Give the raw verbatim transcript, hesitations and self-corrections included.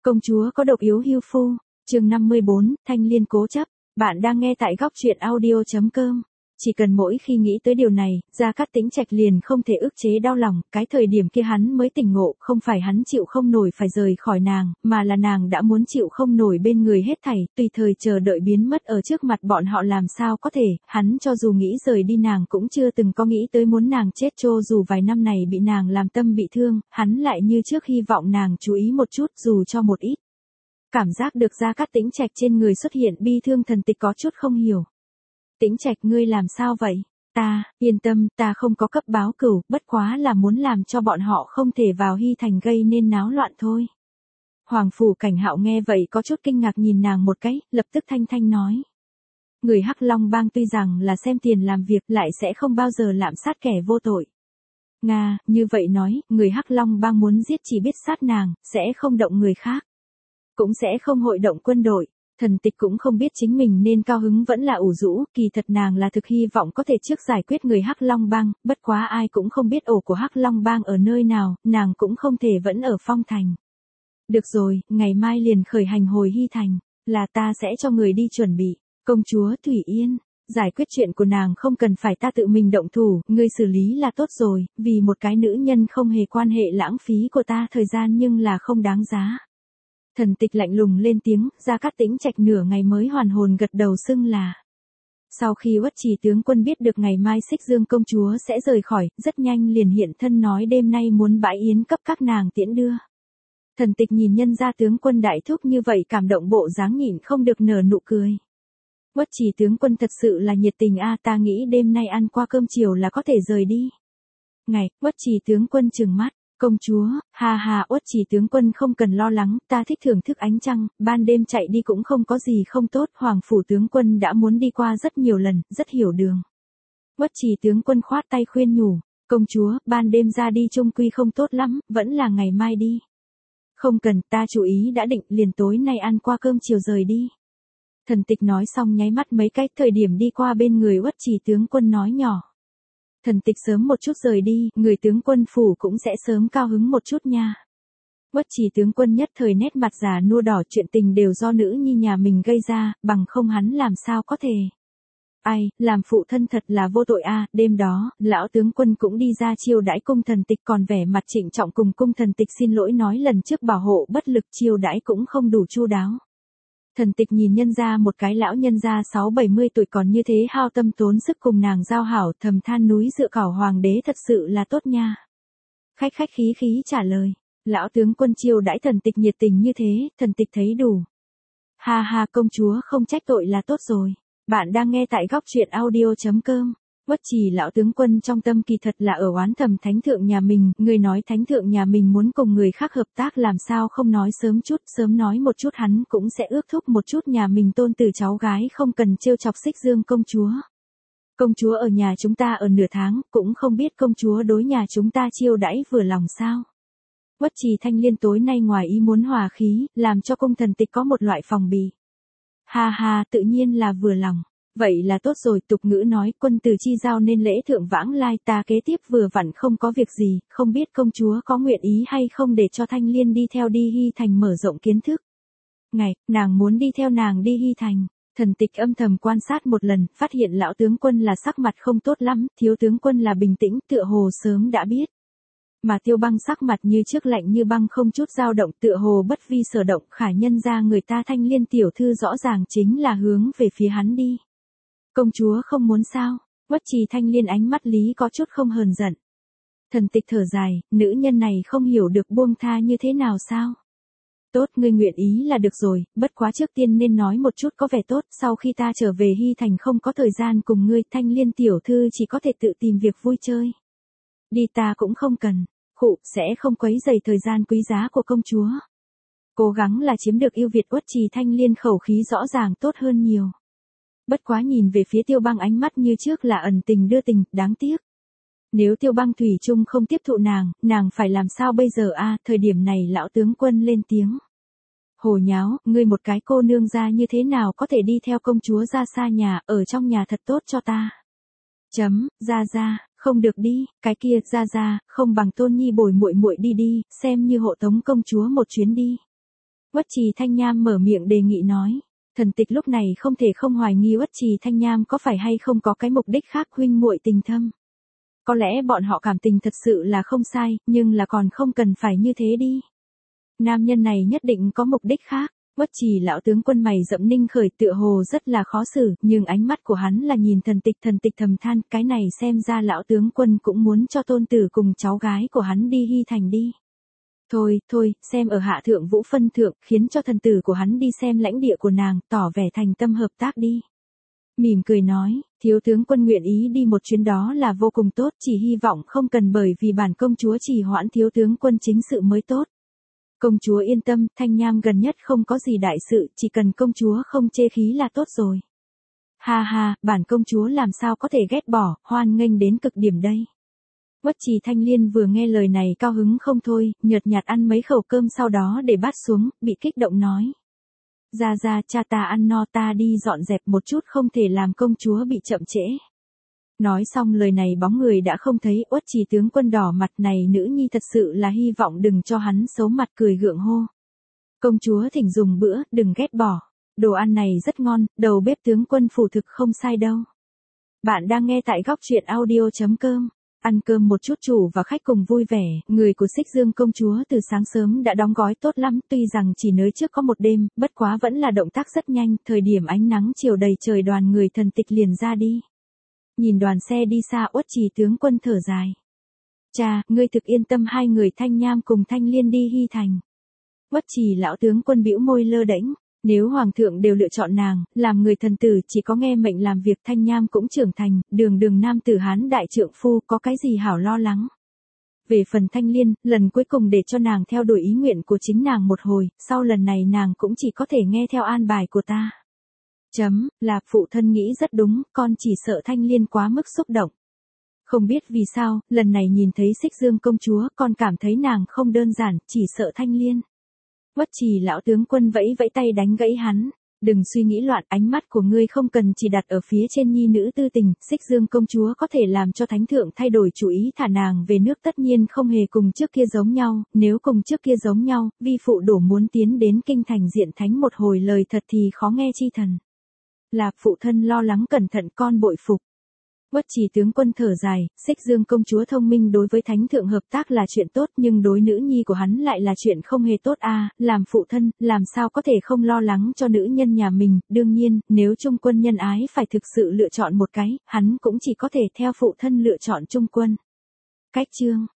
Công chúa có độc yếu hưu phu, chương năm mươi bốn, Thanh Liên cố chấp. Bạn đang nghe tại góc truyện audio chấm com. Chỉ cần mỗi khi nghĩ tới điều này, Gia Cát Tĩnh Trạch liền không thể ức chế đau lòng, cái thời điểm kia hắn mới tỉnh ngộ, không phải hắn chịu không nổi phải rời khỏi nàng, mà là nàng đã muốn chịu không nổi bên người hết thảy, tùy thời chờ đợi biến mất ở trước mặt bọn họ làm sao có thể, hắn cho dù nghĩ rời đi nàng cũng chưa từng có nghĩ tới muốn nàng chết cho dù vài năm này bị nàng làm tâm bị thương, hắn lại như trước hy vọng nàng chú ý một chút dù cho một ít. Cảm giác được Gia Cát Tĩnh Trạch trên người xuất hiện bi thương Thần Tịch có chút không hiểu. Tĩnh Trạch ngươi làm sao vậy? Ta, yên tâm, ta không có cấp báo cửu, bất quá là muốn làm cho bọn họ không thể vào Hy Thành gây nên náo loạn thôi. Hoàng phủ Cảnh Hạo nghe vậy có chút kinh ngạc nhìn nàng một cái, lập tức thanh thanh nói. Người Hắc Long Bang tuy rằng là xem tiền làm việc lại sẽ không bao giờ lạm sát kẻ vô tội. Nga, như vậy nói, người Hắc Long Bang muốn giết chỉ biết sát nàng, sẽ không động người khác. Cũng sẽ không hội động quân đội. Thần Tịch cũng không biết chính mình nên cao hứng vẫn là ủ rũ, kỳ thật nàng là thực hy vọng có thể trước giải quyết người Hắc Long Bang, bất quá ai cũng không biết ổ của Hắc Long Bang ở nơi nào, nàng cũng không thể vẫn ở Phong Thành. Được rồi, ngày mai liền khởi hành hồi Hy Thành, là ta sẽ cho người đi chuẩn bị. Công chúa Thủy Yên, giải quyết chuyện của nàng không cần phải ta tự mình động thủ, ngươi xử lý là tốt rồi, vì một cái nữ nhân không hề quan hệ lãng phí của ta thời gian nhưng là không đáng giá. Thần Tịch lạnh lùng lên tiếng, Gia Cát Tĩnh Trạch nửa ngày mới hoàn hồn gật đầu xưng là. Sau khi Uất Trì tướng quân biết được ngày mai Xích Dương công chúa sẽ rời khỏi, rất nhanh liền hiện thân nói đêm nay muốn bãi yến cấp các nàng tiễn đưa. Thần Tịch nhìn nhân gia tướng quân đại thúc như vậy cảm động bộ dáng nhịn không được nở nụ cười. Uất Trì tướng quân thật sự là nhiệt tình a, ta nghĩ đêm nay ăn qua cơm chiều là có thể rời đi. Ngày, Uất Trì tướng quân trừng mắt. Công chúa, ha ha, Uất Trì tướng quân không cần lo lắng, ta thích thưởng thức ánh trăng, ban đêm chạy đi cũng không có gì không tốt, Hoàng phủ tướng quân đã muốn đi qua rất nhiều lần, rất hiểu đường. Uất Trì tướng quân khoát tay khuyên nhủ, công chúa, ban đêm ra đi chung quy không tốt lắm, vẫn là ngày mai đi. Không cần, ta chú ý đã định, liền tối nay ăn qua cơm chiều rời đi. Thần Tịch nói xong nháy mắt mấy cái, thời điểm đi qua bên người Uất Trì tướng quân nói nhỏ. Thần Tịch sớm một chút rời đi, người tướng quân phủ cũng sẽ sớm cao hứng một chút nha. Uất Trì tướng quân nhất thời nét mặt già nua đỏ, chuyện tình đều do nữ nhi nhà mình gây ra, bằng không hắn làm sao có thể. Ai, làm phụ thân thật là vô tội a. Đêm đó, lão tướng quân cũng đi ra chiêu đãi cung Thần Tịch còn vẻ mặt trịnh trọng cùng cung Thần Tịch xin lỗi nói lần trước bảo hộ bất lực chiêu đãi cũng không đủ chu đáo. Thần Tịch nhìn nhân gia một cái lão nhân gia sáu bảy mươi tuổi còn như thế hao tâm tốn sức cùng nàng giao hảo, thầm than núi dựa cảo hoàng đế thật sự là tốt nha. Khách khách khí khí trả lời, lão tướng quân chiêu đãi Thần Tịch nhiệt tình như thế, Thần Tịch thấy đủ. Ha ha, công chúa không trách tội là tốt rồi. Bạn đang nghe tại góc truyện audio chấm com. Uất Trì lão tướng quân trong tâm kỳ thật là ở oán thầm thánh thượng nhà mình, người nói thánh thượng nhà mình muốn cùng người khác hợp tác làm sao không nói sớm chút, sớm nói một chút hắn cũng sẽ ước thúc một chút nhà mình tôn tử cháu gái không cần trêu chọc Xích Dương công chúa. Công chúa ở nhà chúng ta ở nửa tháng, cũng không biết công chúa đối nhà chúng ta chiêu đãi vừa lòng sao. Uất Trì Thanh Liên tối nay ngoài ý muốn hòa khí, làm cho cung Thần Tịch có một loại phòng bị. Ha ha, tự nhiên là vừa lòng. Vậy là tốt rồi, tục ngữ nói, quân tử chi giao nên lễ thượng vãng lai, ta kế tiếp vừa vặn không có việc gì, không biết công chúa có nguyện ý hay không để cho Thanh Liên đi theo đi Hy Thành mở rộng kiến thức. Ngày, nàng muốn đi theo nàng đi Hy Thành. Thần Tịch âm thầm quan sát một lần, phát hiện lão tướng quân là sắc mặt không tốt lắm, thiếu tướng quân là bình tĩnh, tựa hồ sớm đã biết. Mà Tiêu Băng sắc mặt như trước lạnh như băng không chút dao động, tựa hồ bất vi sở động, khả nhân ra người ta Thanh Liên tiểu thư rõ ràng chính là hướng về phía hắn đi. Công chúa không muốn sao? Uất Trì Thanh Liên ánh mắt lý có chút không hờn giận. Thần Tịch thở dài, nữ nhân này không hiểu được buông tha như thế nào sao? Tốt, ngươi nguyện ý là được rồi, bất quá trước tiên nên nói một chút có vẻ tốt, sau khi ta trở về Hy Thành không có thời gian cùng ngươi, Thanh Liên tiểu thư chỉ có thể tự tìm việc vui chơi. Đi ta cũng không cần, khụ, sẽ không quấy rầy thời gian quý giá của công chúa. Cố gắng là chiếm được ưu việt. Uất Trì Thanh Liên khẩu khí rõ ràng tốt hơn nhiều. Bất quá nhìn về phía Tiêu Băng ánh mắt như trước là ẩn tình đưa tình, đáng tiếc. Nếu Tiêu Băng thủy chung không tiếp thụ nàng, nàng phải làm sao bây giờ a? Thời điểm này lão tướng quân lên tiếng. Hồ nháo, ngươi một cái cô nương ra như thế nào có thể đi theo công chúa ra xa nhà, ở trong nhà thật tốt cho ta. Chấm, ra ra, không được đi, cái kia, ra ra, không bằng Tôn Nhi bồi muội muội đi đi, xem như hộ tống công chúa một chuyến đi. Uất Trì Thanh Nham mở miệng đề nghị nói. Thần tịch lúc này không thể không hoài nghi Uất Trì Thanh Nham có phải hay không có cái mục đích khác huynh muội tình thâm. Có lẽ bọn họ cảm tình thật sự là không sai, nhưng là còn không cần phải như thế đi. Nam nhân này nhất định có mục đích khác. Uất Trì lão tướng quân mày rậm ninh khởi tựa hồ rất là khó xử, nhưng ánh mắt của hắn là nhìn thần tịch thần tịch thầm than, cái này xem ra lão tướng quân cũng muốn cho tôn tử cùng cháu gái của hắn đi Hy Thành đi. Thôi, thôi, xem ở hạ thượng vũ phân thượng, khiến cho thần tử của hắn đi xem lãnh địa của nàng, tỏ vẻ thành tâm hợp tác đi. Mỉm cười nói, thiếu tướng quân nguyện ý đi một chuyến đó là vô cùng tốt, chỉ hy vọng không cần bởi vì bản công chúa trì hoãn thiếu tướng quân chính sự mới tốt. Công chúa yên tâm, Thanh Nham gần nhất không có gì đại sự, chỉ cần công chúa không chê khí là tốt rồi. Ha ha, bản công chúa làm sao có thể ghét bỏ, hoan nghênh đến cực điểm đây. Uất Trì Thanh Liên vừa nghe lời này cao hứng không thôi, nhợt nhạt ăn mấy khẩu cơm sau đó để bát xuống, bị kích động nói. Ra ra, cha ta ăn no, ta đi dọn dẹp một chút, không thể làm công chúa bị chậm trễ. Nói xong lời này bóng người đã không thấy. Uất Trì tướng quân đỏ mặt, này nữ nhi thật sự là hy vọng đừng cho hắn xấu mặt, cười gượng hô. Công chúa thỉnh dùng bữa, đừng ghét bỏ. Đồ ăn này rất ngon, đầu bếp tướng quân phủ thực không sai đâu. Bạn đang nghe tại góc truyện audio chấm com. Ăn cơm một chút, chủ và khách cùng vui vẻ, người của Xích Dương công chúa từ sáng sớm đã đóng gói tốt lắm, tuy rằng chỉ nới trước có một đêm, bất quá vẫn là động tác rất nhanh, thời điểm ánh nắng chiều đầy trời đoàn người thần tịch liền ra đi. Nhìn đoàn xe đi xa, Uất Trì tướng quân thở dài. Cha, ngươi thực yên tâm hai người Thanh Nham cùng Thanh Liên đi Hy Thành. Uất Trì lão tướng quân bĩu môi lơ đễnh. Nếu hoàng thượng đều lựa chọn nàng, làm người thần tử chỉ có nghe mệnh làm việc, Thanh Nham cũng trưởng thành, đường đường nam tử Hán đại trượng phu, có cái gì hảo lo lắng. Về phần Thanh Liên, lần cuối cùng để cho nàng theo đuổi ý nguyện của chính nàng một hồi, sau lần này nàng cũng chỉ có thể nghe theo an bài của ta. Chấm, là phụ thân nghĩ rất đúng, con chỉ sợ Thanh Liên quá mức xúc động. Không biết vì sao, lần này nhìn thấy Xích Dương công chúa, con cảm thấy nàng không đơn giản, chỉ sợ Thanh Liên. Uất Trì lão tướng quân vẫy vẫy tay đánh gãy hắn. Đừng suy nghĩ loạn, ánh mắt của ngươi không cần chỉ đặt ở phía trên nhi nữ tư tình, Xích Dương công chúa có thể làm cho thánh thượng thay đổi chủ ý thả nàng về nước, tất nhiên không hề cùng trước kia giống nhau, nếu cùng trước kia giống nhau, vi phụ đổ muốn tiến đến kinh thành diện thánh một hồi lời thật thì khó nghe chi thần. Là phụ thân lo lắng cẩn thận, con bội phục. Uất Trì tướng quân thở dài, Xích Dương công chúa thông minh, đối với thánh thượng hợp tác là chuyện tốt, nhưng đối nữ nhi của hắn lại là chuyện không hề tốt a. À, làm phụ thân, làm sao có thể không lo lắng cho nữ nhân nhà mình, đương nhiên, nếu Trung Quân nhân ái phải thực sự lựa chọn một cái, hắn cũng chỉ có thể theo phụ thân lựa chọn Trung Quân. Cách chương